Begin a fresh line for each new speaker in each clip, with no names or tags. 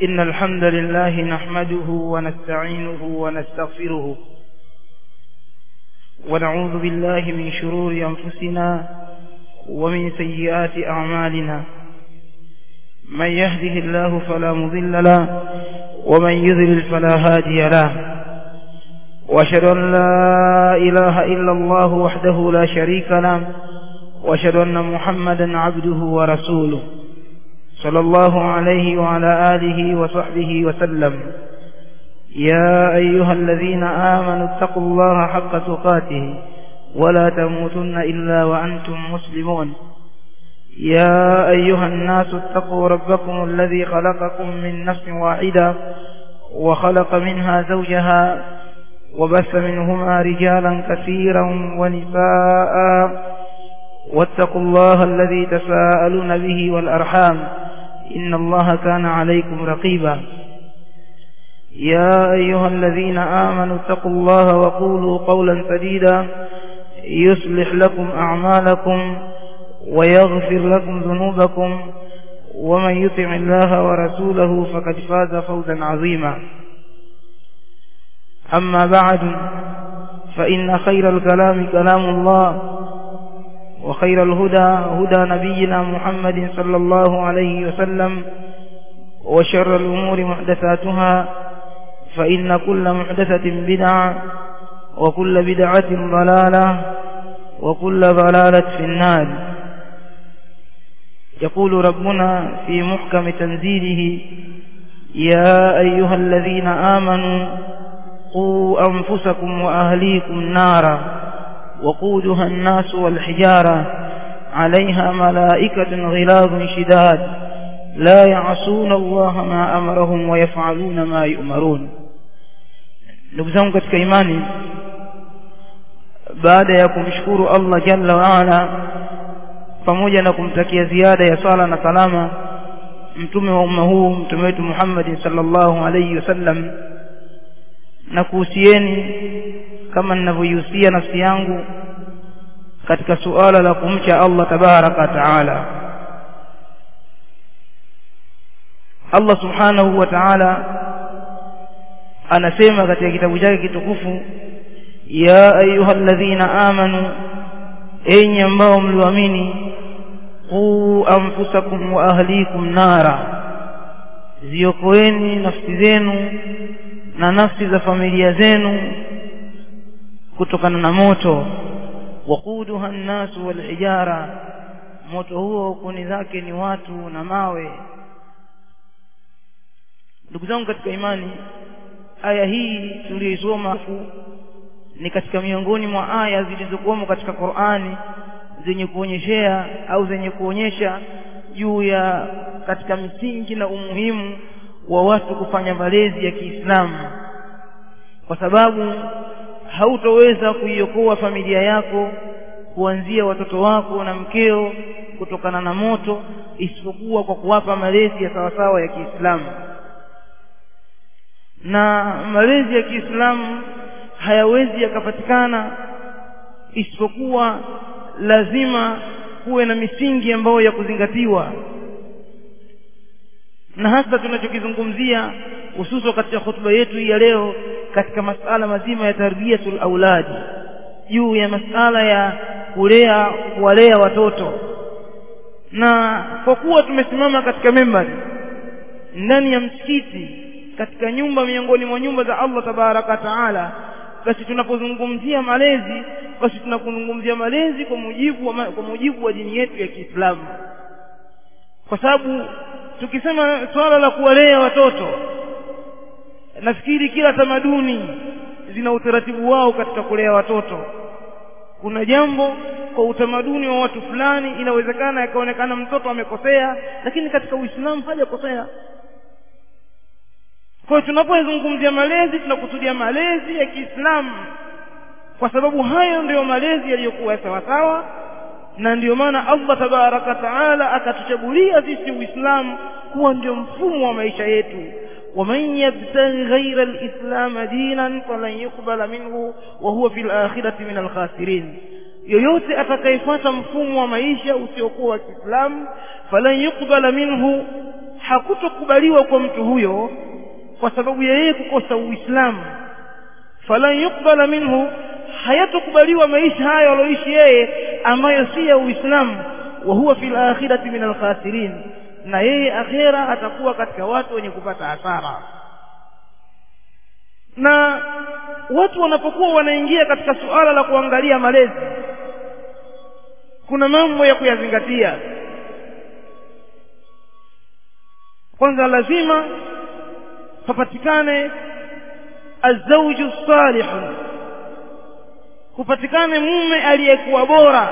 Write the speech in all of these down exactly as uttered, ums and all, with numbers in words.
إن الحمد لله نحمده ونستعينه ونستغفره ونعوذ بالله من شرور أنفسنا ومن سيئات أعمالنا من يهده الله فلا مضل له ومن يضلل فلا هادي له وأشهد أن لا إله إلا الله وحده لا شريك له وأشهد أن محمدا عبده ورسوله صلى الله عليه وعلى آله وصحبه وسلم. يا أيها الذين آمنوا اتقوا الله حق تقاته ولا تموتن إلا وأنتم مسلمون. يا أيها الناس اتقوا ربكم الذي خلقكم من نفس واحدة وخلق منها زوجها وبث منهما رجالا كثيرا ونساء واتقوا الله الذي تساءلون به والأرحام إن الله كان عليكم رقيبا. يا أيها الذين آمنوا اتقوا الله وقولوا قولا سديدا يصلح لكم أعمالكم ويغفر لكم ذنوبكم ومن يطع الله ورسوله فقد فاز فوزا عظيما. أما بعد فإن خير الكلام كلام الله وخير الهدى هدى نبينا محمد صلى الله عليه وسلم وشر الأمور محدثاتها فإن كل محدثة بدعة وكل بدعة ضلالة وكل ضلالة في النار. يقول ربنا في محكم تنزيله: يا أيها الذين آمنوا قوا أنفسكم وأهليكم نارا وقودها الناس والحجارة عليها ملائكة غلاظ شداد لا يعصون الله ما أمرهم ويفعلون ما يؤمرون. ndugu zangu katika imani, baada ya kumshukuru Allah jalla wa ala pamoja na kumtakia ziada ya sala na salama mtume wa umma huu, mtume wetu Muhammad sallallahu alayhi wasallam, na kuhusieni kama ninavyohusia nafsi yangu katika suala la kumcha Allah tabaraka taala. Allah subhanahu wa ta'ala anasema katika kitabu chake kitukufu: ya ayyuhalladhina amanu, enyi ambao mlioamini, qu anfusakum wa ahlikum nara, ziokoeni nafsi zenu na nafsi za familia zenu kutokana na moto. Waquduha an-nasu wal hijara, moto huo kuni zake ni watu na mawe. Ndugu zangu katika imani, aya hii tuliyosoma ni katika miongoni mwa aya zilizokuwa katika Qur'ani zenye kuonyeshea au zenye kuonyesha juu ya katika misingi na umuhimu wa watu kufanya malezi ya Kiislamu, kwa sababu hautoweza kuiokoa familia yako kuanzia watoto wako na mkeo kutokana na moto isipokuwa kwa kuwapa malezi ya sawasawa ya Kiislamu. Na malezi ya Kiislamu hayawezi yakapatikana isipokuwa lazima kuwe na misingi ambayo ya kuzingatiwa, na hasa tunachokizungumzia hususan katika hotuba yetu ya leo katika masala mazima ya tarbiyatul aulad, juu ya masala ya kulea kuwalea watoto. Na kwa kuwa tumesimama katika membari ndani ya msikiti katika nyumba miongoni mwa nyumba za Allah tabaraka taala, basi tunapozungumzia malezi basi tunakuzungumzia malezi kwa mujibu wa kwa mujibu wa dini yetu ya Kiislamu, kwa sababu tukisema swala la kuwalea watoto, nafikiri kila tamaduni zina utaratibu wao katika kulea watoto. Kuna jambo kwa utamaduni wa watu fulani inawezekana yakaonekana mtoto amekosea, lakini katika Uislamu hajakosea. Kwa hiyo tunapozungumzia malezi tunakusudia malezi ya Kiislamu, kwa sababu hayo ndio malezi yaliyokuwa sawa sawa, na ndio maana Allah tabaraka taala akatuchagulia sisi Uislamu kuwa ndio mfumo wa maisha yetu. ومن يبتغي غير الإسلام دينا فلن يقبل منه وهو في الآخرة من الخاسرين. yoyote atakayefuata mfumo wa maisha usiokuwa wa Kiislamu falan yuqbala minhu, hakutokubaliwa kwa mtu huyo kwa sababu ya yeye kukosa Uislamu. Falan yuqbala minhu, hayatokubaliwa maisha hayo aliyoishi yeye ambayo si ya Uislamu. Wa huwa fil akhirati min al-khasirin, na yeye akhira atakuwa katika watu wenye kupata hasara. Na watu wanapokuwa wanaingia katika suala la kuangalia malezi, kuna mambo ya kuyazingatia. Kwanza lazima papatikane azawju salih, kupatikane mume aliyekuwa bora,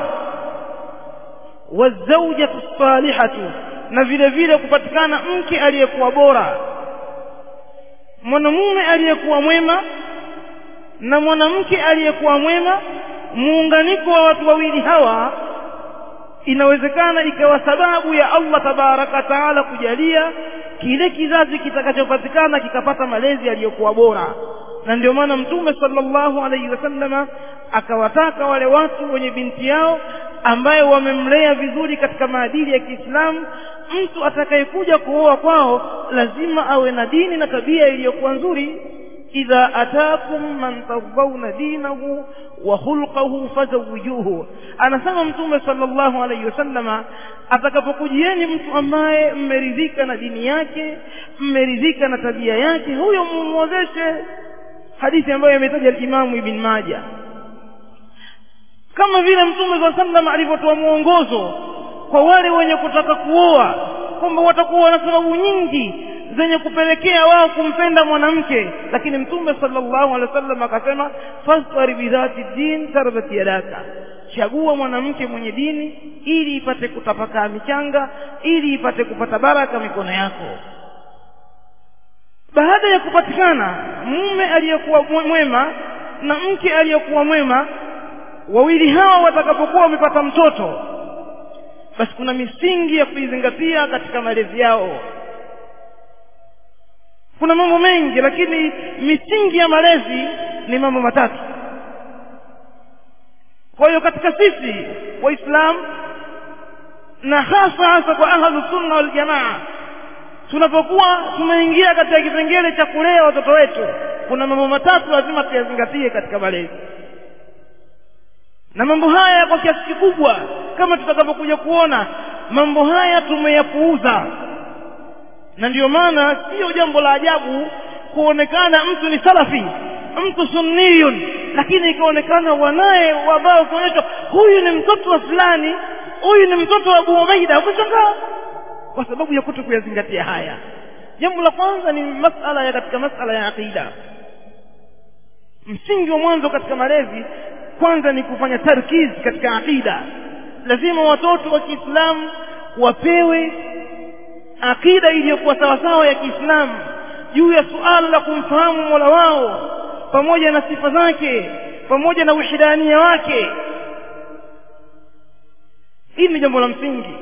wazawjatu salihatu, na vile vile kupatikana mke aliyekuwa bora. Mwanamume aliyekuwa mwema na mwanamke aliyekuwa mwema, muunganiko wa watu wawili hawa inawezekana ikawa sababu ya Allah tabaraka taala kujalia kile kizazi kitakachopatikana kikapata malezi yaliyokuwa bora. Na ndio maana Mtume sallallahu alayhi wasallama akawataka wale watu wenye binti yao ambaye wamemlea vizuri katika maadili ya Kiislamu, mtu atakayekuja kuoa kwao lazima awe na dini na tabia iliyokuwa nzuri. Idha atakum man tadawna dinahu wa khulquhu fazawwijuhu, anasema Mtume sallallahu alayhi wasallama, atakapokujieni mtu ambaye mmeridhika na dini yake, mmeridhika na tabia yake, huyo mumwozeshe. Hadithi ambayo imetaja al-Imam Ibn Majah. Kama vile Mtume sallallahu alayhi wasallama alivyotoa mwongozo kwa wale wenye kutaka kuoa kwamba watakuwa na sababu nyingi zenye kupelekea wao kumpenda mwanamke, lakini Mtume sallallahu alaihi wasallam akasema fasfar bidhati din tarbati yadaka, chagua mwanamke mwenye dini ili ipate kutapakaa michanga, ili ipate kupata baraka mikono yako. Baada ya kupatikana mume aliyekuwa mwema na mke aliyekuwa mwema, wawili hawa watakapokuwa wamepata mtoto, basi kuna misingi ya kuizingatia katika malezi yao. Kuna mambo mengi, lakini misingi ya malezi ni mambo matatu. Kwa hiyo katika sisi Waislamu na hasa hasa kwa ahlus sunna wal jamaa, tunapokuwa tumeingia katika kipengele cha kulea watoto wetu, kuna mambo matatu lazima tuyazingatie katika malezi. Na mambo haya kwa kiasi kikubwa, kama tutakapokuja kuona, mambo haya tumeyapuuza. Na ndio maana sio jambo la ajabu kuonekana mtu ni salafi, mtu sunniyun, lakini ikaonekana wanae wabao kuonyesha huyu ni mtoto wa fulani, huyu ni mtoto wa Abu Ubaida. Ukishangaa kwa sababu ya kuto kuyazingatia haya. Jambo la kwanza ni masala ya katika masala ya aqida. Msingi wa mwanzo katika malezi kwanza ni kufanya tarkiz katika aqida. Lazima watoto wa Kiislamu wapewe aqida iliyokuwa sawa sawa ya Kiislamu juu ya suala la kumfahamu Mola wao pamoja na sifa zake pamoja na ushidania wake. Hili ni jambo la msingi.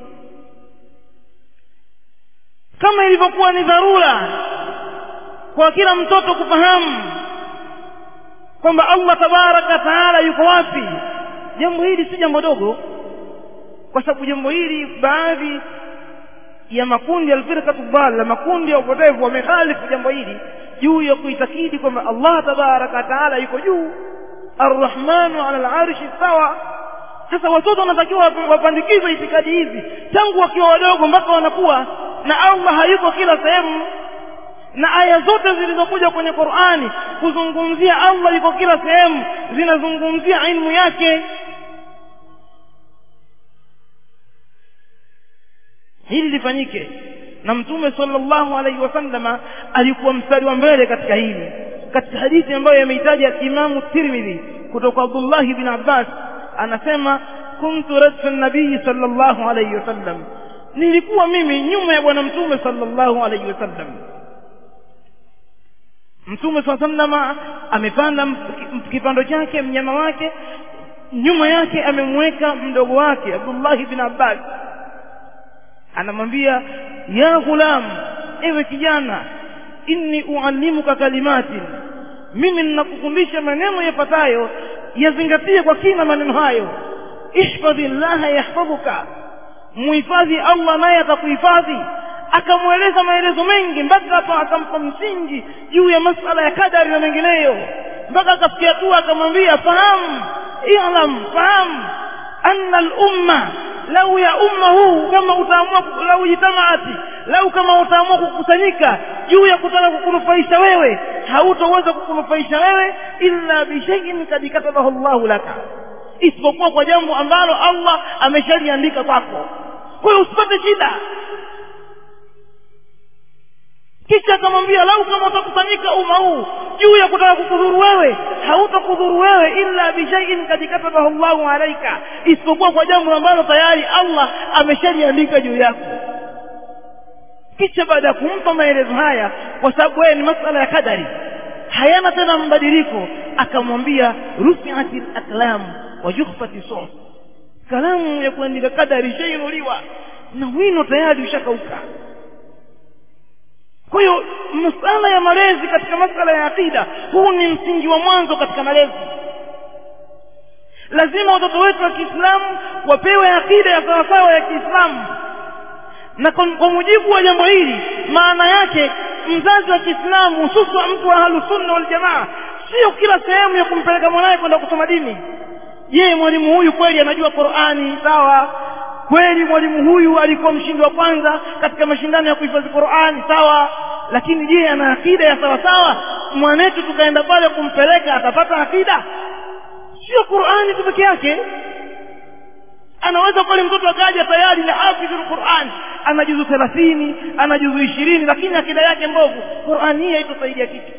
Kama ilivyokuwa ni dharura kwa kila mtoto kufahamu kwamba Allah tabaraka taala yuko wapi, jambo hili si jambo dogo, kwa sababu jambo hili baadhi ya makundi al-firqatu dhalla, makundi ya upotevu, wamekhalifu jambo hili juu ya kuitakidi kwamba Allah tabaraka taala yuko juu, ar-rahmanu ala al-arshi sawa. Sasa watoto wanatakiwa wapandikizwe itikadi hizi tangu wakiwa wadogo mpaka wanakuwa, na Allah hayuko kila sehemu. Na aya zote zilizokuja kwenye Qur'ani kuzungumzia Allah yuko kila sehemu zinazungumzia ilmu yake. Hili lifanyike, na Mtume sallallahu alaihi wasallama alikuwa mstari wa mbele katika hili. Katika hadithi ambayo yameitaja Imam Tirmidhi kutoka Abdullah ibn Abbas, anasema kuntu radfa an-nabii sallallahu alaihi wasallam, nilikuwa mimi nyuma ya bwana Mtume sallallahu alaihi wasallam. Mtume sallallahu alaihi wasallam amepanda kipando chake, mnyama wake, nyuma yake amemweka mdogo wake Abdullah ibn Abbas. Anamwambia, ya ghulam, ewe kijana, inni uallimuka kalimatin, mimi ninakufundisha maneno yapatayo, yazingatie kwa kina maneno hayo. Ihfadhillaha yahfadhuka, muhifadhi Allah naye atakuhifadhi. akamueleza maelezo mengi mpaka hapa akampa msingi juu ya masuala ya kadari na mengineyo, mpaka akafikia tu akamwambia fahamu i'lam fahamu anna al-umma lau ya umma huu kama utaamua lau jitamaati lau kama utaamua kukusanyika juu ya kutaka kukunufaisha wewe, hautaweza kukunufaisha wewe illa bi shay'in kad katabahu Allahu laka, isipokuwa kwa jambo ambalo Allah ameshaliandika kwako. Kwa hiyo usipate shida. Kisha akamwambia lau kama utakusanyika umma huu juu ya kutaka kukudhuru wewe, hautakudhuru wewe illa bi shay'in kad katabahu Allahu alayka, isipokuwa kwa jambo ambalo tayari Allah ameshaliandika juu yako. Kisha baada ya kumpa maelezo haya, kwa sababu wewe ni masala ya kadari hayana tena mbadiliko, akamwambia rufi'atil aqlam wa jukhfati suhuf, kalamu ya kuandika kadari shainuliwa na wino tayari ushakauka. Kwa hiyo masuala ya malezi katika masuala ya akida, huu ni msingi wa mwanzo katika malezi. Lazima watoto wetu wa Kiislamu wapewe akida ya sawasawa ya Kiislamu, na kwa mujibu wa jambo hili, maana yake mzazi wa Kiislamu, hususan mtu wa Ahlus Sunna wal Jamaa, sio kila sehemu ya kumpeleka mwanae kwenda kusoma dini. Je, mwalimu huyu kweli anajua Qur'ani? Sawa. Kweli mwalimu huyu alikuwa mshindi wa kwanza katika mashindano ya kuhifadhi Qur'ani? Sawa. Lakini je, ana akida ya sawa sawa? Mwanetu tukaenda pale kumpeleka atapata akida? Sio Qur'ani tu peke yake. Anaweza kweli mtoto akaja tayari na hafidhul Qur'an, ana juzu thelathini, ana juzu ishirini, lakini akida yake mbovu, Qur'ani hii haitasaidia kitu.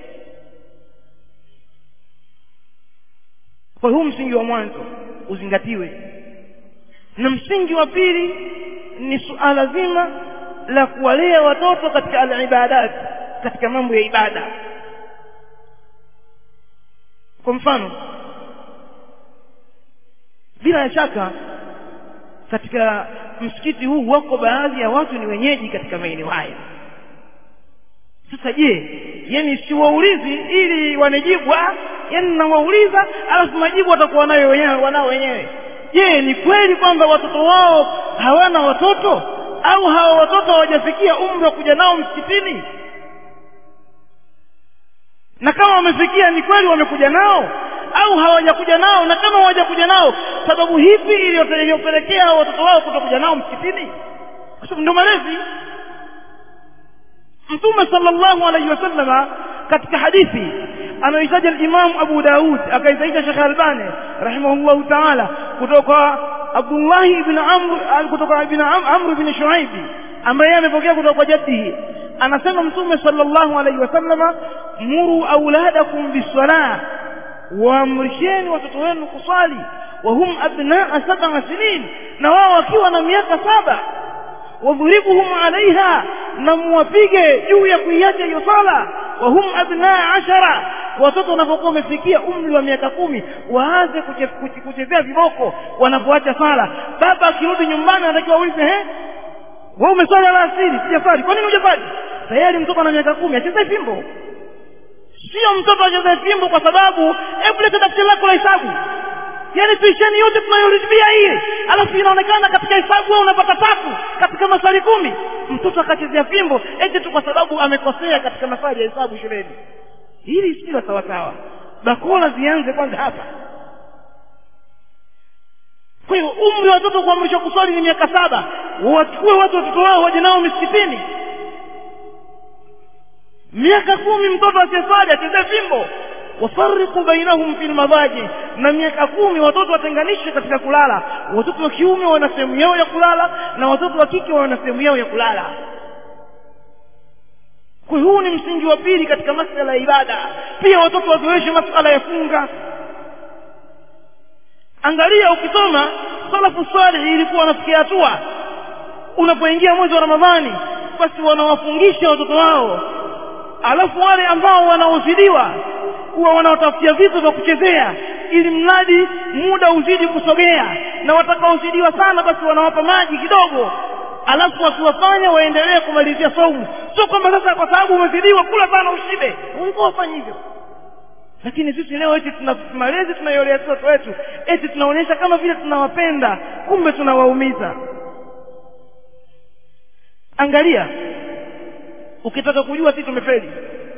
Kwa hiyo msingi wa mwanzo uzingatiwe. Na msingi wa pili ni suala zima la kuwalea watoto katika al-ibadat, katika mambo ya ibada. Kwa mfano, bila shaka katika msikiti huu wako baadhi ya watu ni wenyeji katika maeneo haya. Sasa je, yani siwaulizi ili wanijibu, yani nawauliza alafu majibu watakuwa nayo wenyewe wanao wenyewe. Je, ni kweli kwamba watoto wao hawana watoto, au hawa watoto hawajafikia umri wa kuja nao msikitini? Na kama wamefikia, ni kweli wamekuja nao au hawajakuja nao? Na kama hawajakuja nao, sababu hipi iliyopelekea watoto wao kutokuja nao msikitini? Kwa sababu ndio malezi. Mtume sallallahu alayhi wasallam katika hadithi anayoitaja al-Imam Abu Daud akaitaja Sheikh Albani rahimahullahu ta'ala kutoka Abdullah ibn Amr kutoka ibn Amr ibn Shuaib ambaye amepokea kutoka kwa jaddihi, anasema Mtume sallallahu alayhi wasallam, muru auladakum bis-salah, waamrisheni watoto wenu kuswali, wa hum abnaa sab'a sinin, na wao wakiwa na miaka saba, wadhribuhum alaiha, na muwapige juu ya kuiacha hiyo sala, wa hum abnaa ashara, watoto wanapokuwa wamefikia umri wa miaka kumi waanze kuchezea viboko wanapoacha sala. Baba akirudi nyumbani anatakiwa aulize, eh, wewe umeswali alasiri? Sijaswali. Kwa nini hujaswali? Tayari mtoto ana miaka kumi acheze fimbo. Sio mtoto acheze fimbo kwa sababu hebu leta daftari lako la hesabu, yani tuisheni yote tunayoribia hii, alafu inaonekana katika hesabu wewe unapata tatu katika maswali kumi. Mtoto akachezea fimbo eti tu kwa sababu amekosea katika maswali ya hesabu shuleni. Hili sio sawa sawa. Bakola zianze kwanza hapa. Kwa hiyo umri wa watoto kuamrishwa kuswali ni miaka saba. Wachukue watu watoto wao waje nao msikitini. Miaka kumi mtoto asiswali acheze fimbo. Wafarriqu bainahum fil madaji, na miaka kumi watoto watenganishe katika kulala. Watoto wa kiume wana sehemu yao ya kulala na watoto wa kike wana sehemu yao ya kulala. Kwa hiyo ni msingi wa pili katika masuala ya ibada. Pia watoto wazoeshe masuala ya funga. Angalia, ukisoma salafu salih ilikuwa wanafikia hatua unapoingia mwezi wa Ramadhani basi wanawafungisha watoto wao, alafu wale ambao wanaozidiwa huwa wanaotafutia vitu vya kuchezea ili mradi muda uzidi kusogea, na watakaozidiwa sana basi wanawapa maji kidogo, alafu wakiwafanya waendelee kumalizia saumu. Sio kwamba sasa kwa sababu umezidiwa kula sana ushibe, ulikuwa wafanya hivyo. Lakini sisi leo eti tuna malezi tunayolea watoto wetu, eti tunaonyesha kama vile tunawapenda, kumbe tunawaumiza. Angalia ukitaka kujua sisi tumefeli.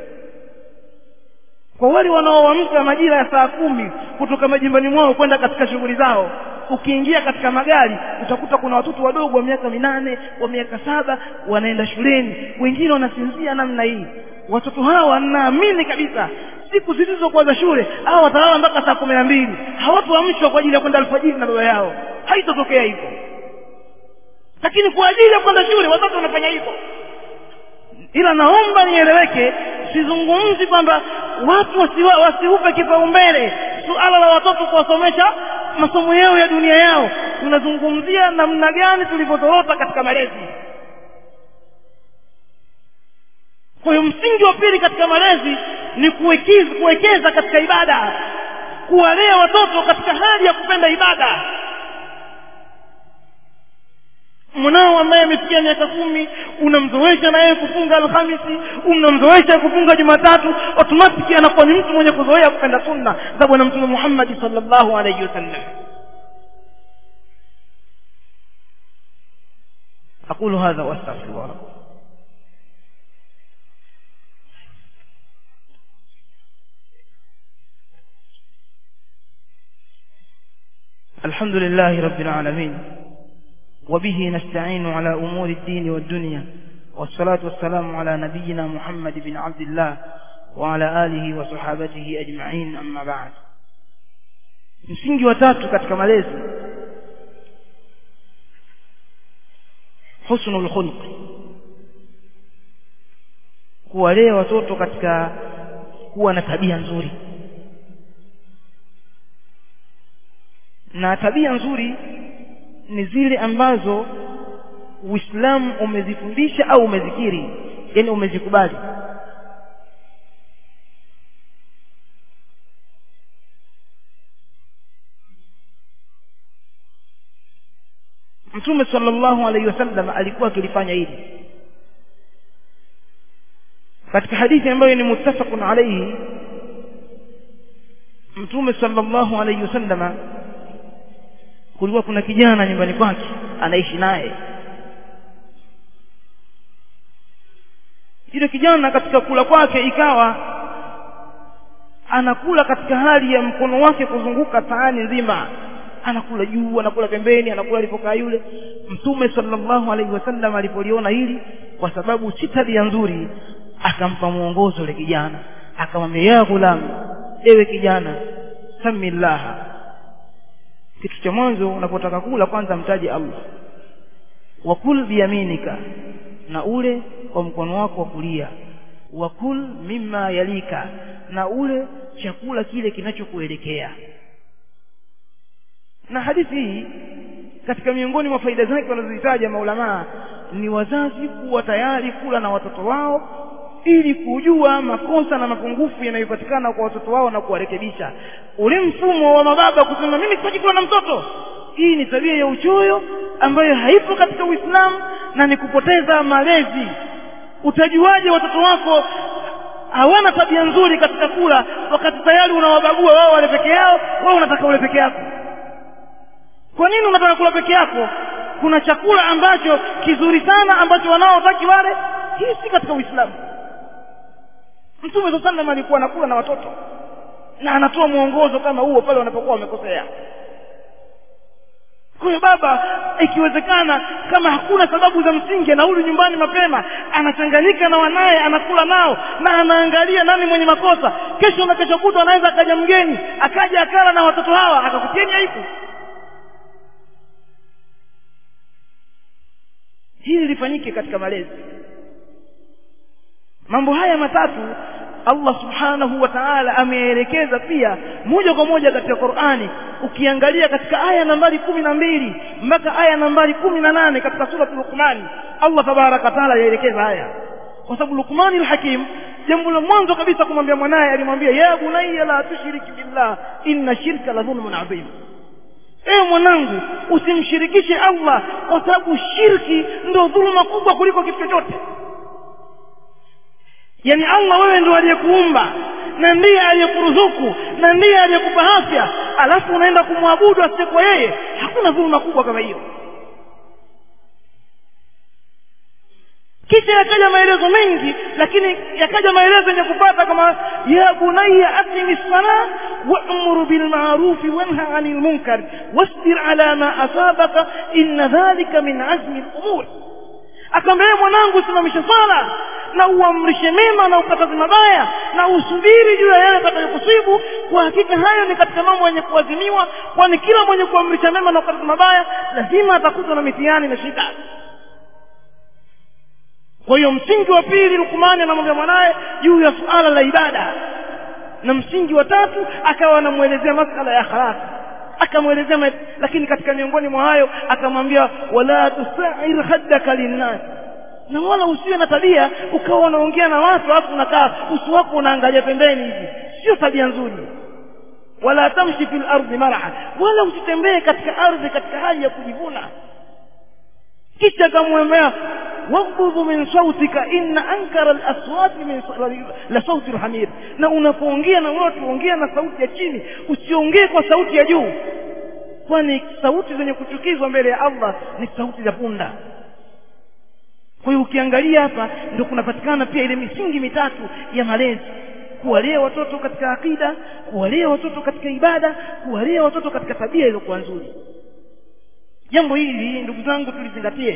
Kwa wale wanaoamka majira ya saa kumi kutoka majumbani mwao kwenda katika shughuli zao, ukiingia katika magari utakuta kuna watoto wadogo wa miaka minane, wa miaka saba wanaenda shuleni, wengine wanasinzia namna hii. Watoto hawa naamini kabisa siku zilizokuwa za shule hao watalala mpaka saa kumi na mbili, hawatoamshwa kwa ajili ya kwenda alfajiri na baba yao. Haitotokea hivyo. Lakini kwa ajili ya kwenda shule watoto wanafanya hivyo. Ila naomba nieleweke, sizungumzi kwamba watu wasiwa, wasiupe kipaumbele suala la watoto kuwasomesha masomo yao ya dunia yao. Tunazungumzia namna gani tulivyotoroka katika malezi. Kwa hiyo msingi wa pili katika malezi ni kuwekeza kuwekeza katika ibada, kuwalea watoto katika hali ya kupenda ibada. Mwanao ambaye amefikia miaka kumi unamzoesha na yeye kufunga Alhamisi, unamzoesha kufunga Jumatatu, automatically anakuwa ni mtu mwenye kuzoea kupenda sunna za Bwana Mtume Muhammad sallallahu alayhi wasallam. أقول هذا وأستغفر الله لكم. الحمد لله رب العالمين، وبه نستعين على أمور الدين والدنيا، والصلاة والسلام على نبينا محمد بن عبد الله وعلى آله وصحابته أجمعين، أما بعد. msingi wa tatu katika malezi, husnul khuluq, kuwalea watoto katika kuwa na tabia nzuri. Na tabia nzuri ni zile ambazo Uislamu umezifundisha au umezikiri, yani umezikubali. Mtume sallallahu alayhi wasallam alikuwa akilifanya hili. Katika hadithi ambayo ni muttafaqun alayhi, Mtume sallallahu alayhi wasallam, kulikuwa kuna kijana nyumbani kwake anaishi naye. Yule kijana katika kula kwake ikawa anakula katika hali ya mkono wake kuzunguka sahani nzima, anakula juu, anakula pembeni, anakula alipokaa yule. Mtume sallallahu alaihi wasallam alipoliona hili, kwa sababu si tabia nzuri, akampa mwongozo yule kijana, akamwambia, ya gulam, ewe kijana, samillah, kitu cha mwanzo unapotaka kula kwanza mtaje Allah, wakul biyaminika, na ule kwa mkono wako wa kulia, wakul mimma yalika, na ule chakula kile kinachokuelekea. Na hadithi hii katika miongoni mwa faida zake wanazozitaja maulama ni wazazi kuwa tayari kula na watoto wao ili kujua makosa na mapungufu yanayopatikana kwa watoto wao na kuwarekebisha. Ule mfumo wa mababa kusema mimi sitaki kula na mtoto, hii ni tabia ya uchoyo ambayo haipo katika Uislamu na ni kupoteza malezi. Utajuaje watoto wako hawana tabia nzuri katika kula wakati tayari unawabagua wao wale peke yao, wao unataka ule peke yako? Kwa nini unataka kula peke yako? Kuna chakula ambacho kizuri sana ambacho wanaotaki wale, hii si katika Uislamu. Mtume sallallahu alayhi wasallam alikuwa anakula na watoto na anatoa mwongozo kama huo pale wanapokuwa wamekosea. Kwa hiyo baba, ikiwezekana, kama hakuna sababu za msingi, anarudi nyumbani mapema, anachanganyika na wanae, anakula nao na anaangalia nani mwenye makosa. Kesho na kesho kutwa anaweza akaja mgeni, akaja akala na watoto hawa, akakutieni aibu. Hili lifanyike katika malezi. Mambo haya matatu Allah subhanahu wa ta'ala ameelekeza pia moja kwa moja katika Qur'ani. Ukiangalia katika aya nambari kumi na mbili mpaka aya nambari kumi na nane katika sura Luqman, Allah tabaraka taala yaelekeza haya. Kwa sababu Luqman al-Hakim, jambo la mwanzo kabisa kumwambia mwanae, alimwambia, ya bunayya la tushrik billah inna shirka la dhulmun adhim. Ewe mwanangu, usimshirikishe Allah, kwa sababu shirki ndio dhulma kubwa kuliko kitu chochote. Yani Allah wewe ndio aliyekuumba na ndiye aliyekuruzuku na ndiye aliyekupa afya, alafu unaenda kumwabudu asiyekuwa yeye. Hakuna dhulma kubwa kama hiyo. Kisha yakaja maelezo mengi, lakini yakaja maelezo yenye kupata kama ya bunayya aqimi as-salah wa'mur bil ma'ruf wanha 'anil munkar wasbir 'ala ma asabaka inna dhalika min 'azmi al-umur. Akamwambia mwanangu, simamisha sala na uamrishe mema na ukataze mabaya na usubiri juu ya yale yatakayokusibu, kwa hakika hayo ni katika mambo yenye kuadhimiwa, kwani kila mwenye kuamrisha mema na kukataza mabaya lazima atakutwa na mitihani na shida. Kwa hiyo msingi wa pili Luqman anamwambia mwanae juu ya suala la ibada, na msingi wa tatu akawa anamuelezea masuala ya akhlaq, akamuelezea. Lakini katika miongoni mwa hayo akamwambia wala tusair haddaka linnas, na wala usiwe na tabia ukawa unaongea na watu afu unakaa uso wako unaangalia pembeni hivi, sio tabia nzuri. Wala tamshi fil ardi marha, wala usitembee katika ardhi katika hali ya kujivuna. Kisha akamwambia waqdhu min sautika inna ankara al-aswat min la sauti al-hamir, na unapoongea na watu ongea na sauti ya chini, usiongee kwa sauti ya juu, kwani sauti zenye kuchukizwa mbele ya Allah ni sauti za punda. Kwa hiyo ukiangalia hapa ndio kunapatikana pia ile misingi mitatu ya malezi: kuwalea watoto katika akida, kuwalea watoto katika ibada, kuwalea watoto katika tabia iliyokuwa nzuri. Jambo hili ndugu zangu tulizingatie.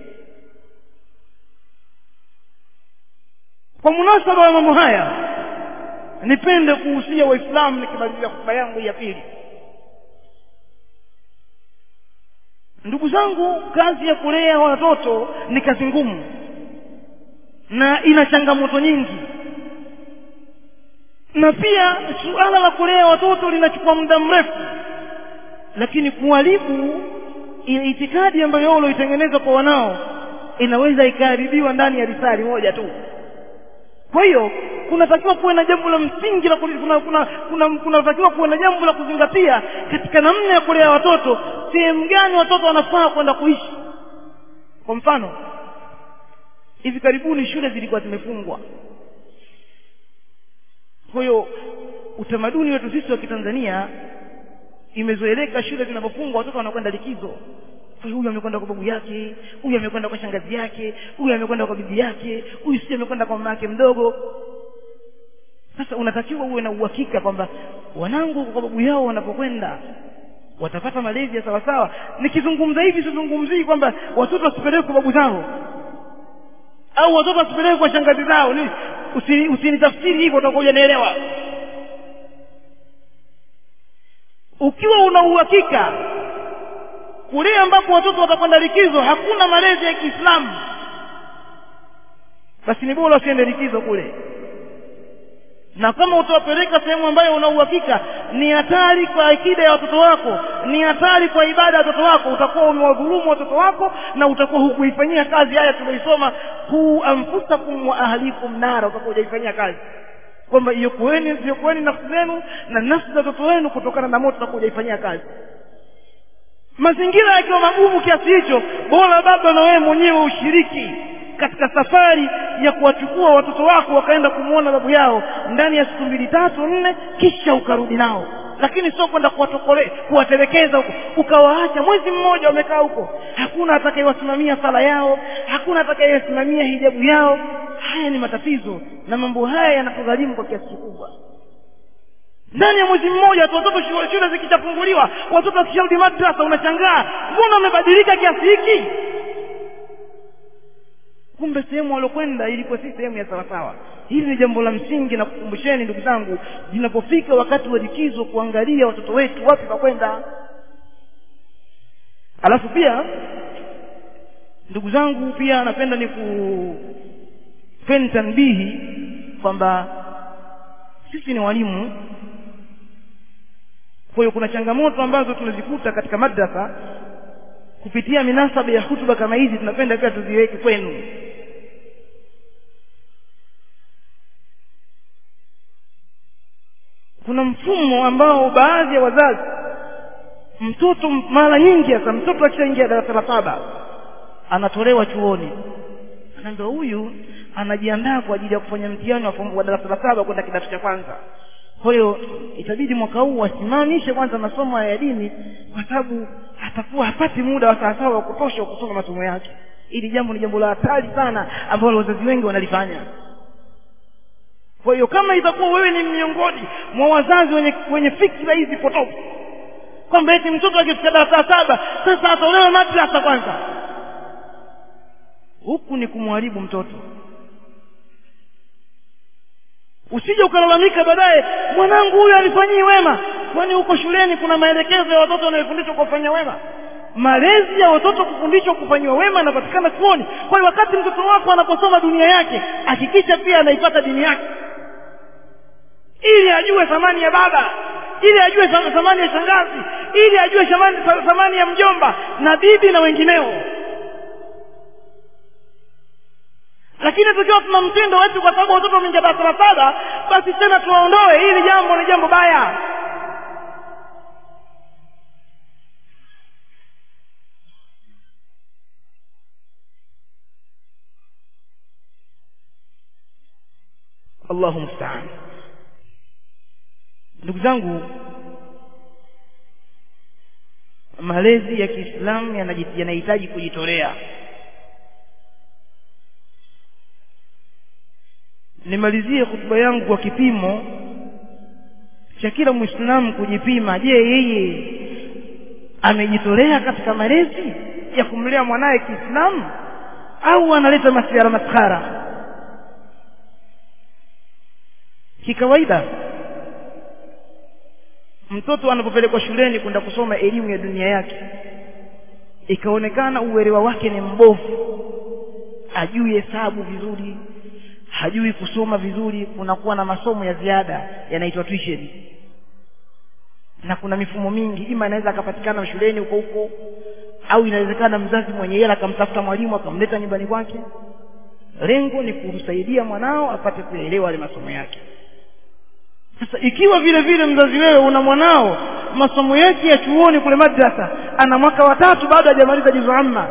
Kwa munasaba wa mambo haya, nipende kuhusia Waislamu nikimalizia hotuba yangu ya pili. Ndugu zangu, kazi ya kulea watoto ni kazi ngumu na ina changamoto nyingi, na pia suala la kulea watoto linachukua muda mrefu, lakini kuharibu ile itikadi ambayo wao walitengeneza kwa wanao inaweza ikaharibiwa ndani ya risali moja tu. Kwa hiyo kunatakiwa kuwe na jambo la msingi la kuna kuna kuna kunatakiwa kuwe na jambo la kuzingatia katika namna ya kulea watoto. Sehemu gani watoto wanafaa kwenda kuishi? Kwa mfano, hivi karibuni shule zilikuwa zimefungwa. Kwa hiyo utamaduni wetu sisi wa Kitanzania imezoeleka shule zinapofungwa watoto wanakwenda likizo. Huyu amekwenda kwa babu yake, huyu amekwenda kwa shangazi yake, huyu amekwenda kwa bibi yake, huyu si amekwenda kwa mama yake mdogo. Sasa unatakiwa uwe na uhakika kwamba wanangu kwa babu yao wanapokwenda watapata malezi ya sawa sawa. Nikizungumza hivi sizungumzii kwamba watoto wasipeleke kwa babu zao au watoto wasipeleke kwa shangazi zao. Ni usinitafsiri hivyo, utakuwa unielewa. Ukiwa una uhakika kule ambapo watoto watakwenda likizo hakuna malezi ya Kiislamu, basi ni bora usiende likizo kule. Na kama utawapeleka sehemu ambayo una uhakika ni hatari kwa akida ya watoto wako, ni hatari kwa ibada ya watoto wako, utakuwa umewadhulumu watoto wako na utakuwa hukuifanyia kazi haya tuliyoisoma, ku anfusakum wa ahlikum nara, utakuwa hujaifanyia kazi kwamba iokoeni iokoeni nafsi zenu na nafsi za watoto wenu kutokana na moto, utakuwa hujaifanyia kazi. Mazingira yakiwa magumu kiasi hicho, bora baba na wewe mwenyewe ushiriki katika safari ya kuwachukua watoto wako wakaenda kumuona babu yao ndani ya siku mbili tatu nne, kisha ukarudi nao. Lakini sio kwenda kuwatokole kuwatelekeza huko ukawaacha mwezi mmoja wamekaa huko, hakuna atakayewasimamia sala yao, hakuna atakayewasimamia hijabu yao. Haya ni matatizo, na mambo haya yanatugharimu kwa kiasi kikubwa. Ndani ya mwezi mmoja watoto shule zikichafunguliwa, watoto wakisharudi madrasa, unashangaa mbona wamebadilika kiasi hiki? Kumbe sehemu walokwenda ilikuwa si sehemu ya sawa sawa. Hili ni jambo la msingi, na kukumbusheni ndugu zangu, linapofika wakati wa likizo kuangalia watoto wetu wapi pa kwenda. Alafu pia ndugu zangu, pia napenda ni kupeni tanbihi kwamba sisi ni walimu. Kwa hiyo kuna changamoto ambazo tunazikuta katika madrasa kupitia minasaba ya hutuba kama hizi, tunapenda pia tuziweke kwenu. Kuna mfumo ambao baadhi ya wazazi, mtoto mara nyingi hasa mtoto akishaingia darasa la saba anatolewa chuoni, anaambiwa huyu anajiandaa kwa ajili ya kufanya mtihani wa darasa la saba kwenda kidato cha kwanza. Kwa hiyo itabidi mwaka huu asimamishe kwanza masomo ya dini, kwa sababu atakuwa hapati muda wa sawa sawa wa kutosha kusoma masomo yake. Ili jambo ni jambo la hatari sana ambalo wazazi wengi wanalifanya. Kwa hiyo kama itakuwa wewe ni miongoni mwa wazazi wenye wenye fikra hizi potofu kwamba eti mtoto akifika darasa saba sasa atolewe madrasa kwanza, huku ni kumharibu mtoto. Usije ukalalamika baadaye, mwanangu huyu alifanyii wema. Kwani huko shuleni kuna maelekezo ya watoto wanayofundishwa kufanya wema? Malezi ya watoto kufundishwa kufanywa wema yanapatikana chuoni. Kwa hiyo wakati mtoto wako anaposoma dunia yake, hakikisha pia anaipata dini yake, ili ajue thamani ya baba, ili ajue thamani ya shangazi, ili ajue thamani ya mjomba na bibi na wengineo. Lakini tukiwa tuna mtindo wetu kwa sababu watoto wameingia darasa saba, basi tena tuwaondoe. Hili jambo ni jambo baya. Allahu musta'an. Ndugu zangu, malezi ya Kiislamu yanahitaji kujitolea. Nimalizie hotuba yangu kwa kipimo cha kila Muislamu kujipima. Je, yeye amejitolea katika malezi ya kumlea mwanae Kiislamu au analeta masiara maskara? Kikawaida mtoto anapopelekwa shuleni kwenda kusoma elimu ya dunia yake, ikaonekana uelewa wake ni mbovu, hajui hesabu vizuri, hajui kusoma vizuri, kunakuwa na masomo ya ziada yanaitwa tuition. Na kuna mifumo mingi, ima inaweza akapatikana shuleni huko huko, au inawezekana mzazi mwenye hela akamtafuta mwalimu akamleta nyumbani kwake. Lengo ni kumsaidia mwanao apate kuelewa yale masomo yake. Sasa ikiwa vile vile mzazi wewe una mwanao masomo yake ya chuoni kule madrasa, ana mwaka wa tatu bado hajamaliza juzu amma,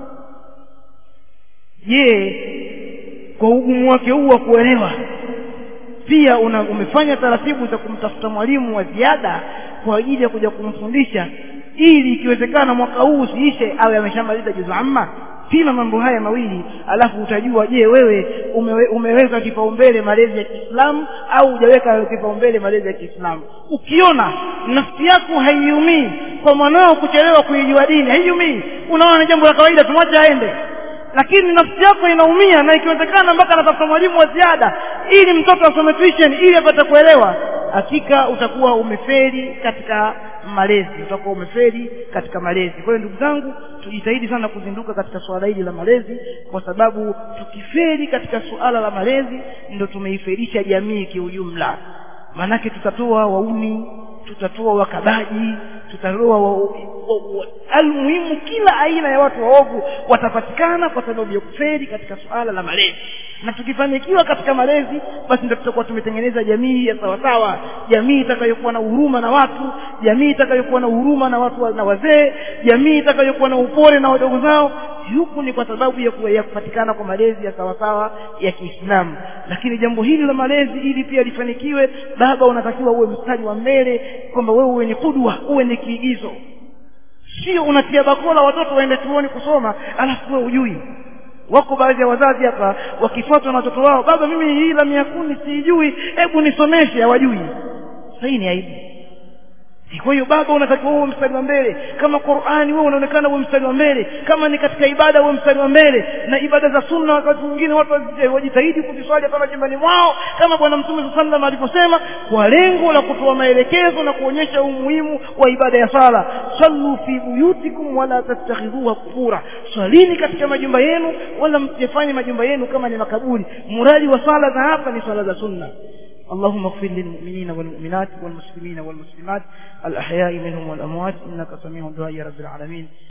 je, kwa ugumu wake huu wa kuelewa pia una umefanya taratibu za kumtafuta mwalimu wa ziada kwa ajili ya kuja kumfundisha, ili ikiwezekana mwaka huu usiishe awe ameshamaliza juzu amma? Pima mambo haya mawili, alafu utajua je, wewe umewe, umeweka kipaumbele malezi ya Kiislamu au hujaweka kipaumbele malezi ya Kiislamu. Ukiona nafsi yako haiumii kwa mwanao kuchelewa kuijua dini, haiumii, unaona ni jambo la kawaida, tumwache aende. Lakini nafsi yako inaumia na ikiwezekana mpaka anatafuta mwalimu wa ziada ili mtoto asome tuition ili apate kuelewa, hakika utakuwa umefeli katika malezi, utakuwa umefeli katika malezi. Kwa hiyo ndugu zangu, tujitahidi sana kuzinduka katika swala hili la malezi, kwa sababu tukifeli katika suala la malezi ndio tumeifelisha jamii kiujumla. Manake tutatoa wauni, tutatoa wakabaji, tutatoa wa, wa, wa, almuhimu kila aina ya watu waovu watapatikana kwa sababu ya kufeli katika suala la malezi. Na tukifanikiwa katika malezi, basi ndio tutakuwa tumetengeneza jamii ya sawa sawa, jamii itakayokuwa na huruma na watu, jamii itakayokuwa na huruma na watu na wazee, jamii itakayokuwa na upole na wadogo zao. Huku ni kwa sababu ya, ya kupatikana kwa malezi ya sawa sawa ya Kiislamu. Lakini jambo hili la malezi ili pia lifanikiwe, baba unatakiwa uwe mstari wa mbele, kwamba wewe uwe ni kudwa, uwe ni kiigizo. Sio unatia bakola watoto waende chuoni kusoma alafu wewe hujui. Wako baadhi ya wazazi hapa wakifuatwa na watoto wao, baba mimi hii la miakuni sijui, hebu nisomeshe, hawajui. Sasa hii ni aibu. Kwa hiyo baba unatakiwa uwe mstari wa mbele. Kama Qur'ani wewe unaonekana uwe mstari wa mbele, kama ni katika ibada uwe mstari wa mbele. Na ibada za sunna wakati mwingine watu wajitahidi kuziswali hata nyumbani mwao kama Bwana Mtume sallallahu alaihi wasallam alivyosema, kwa lengo la kutoa maelekezo na kuonyesha umuhimu wa ibada ya sala. Sallu fi buyutikum wala tattakhidhuha qubura, swalini katika majumba yenu wala msifanye majumba yenu kama ni makaburi. Muradi wa sala za hapa ni sala za sunna. اللهم اغفر للمؤمنين والمؤمنات والمسلمين والمسلمات الأحياء منهم والأموات إنك سميع دعاء يا رب العالمين.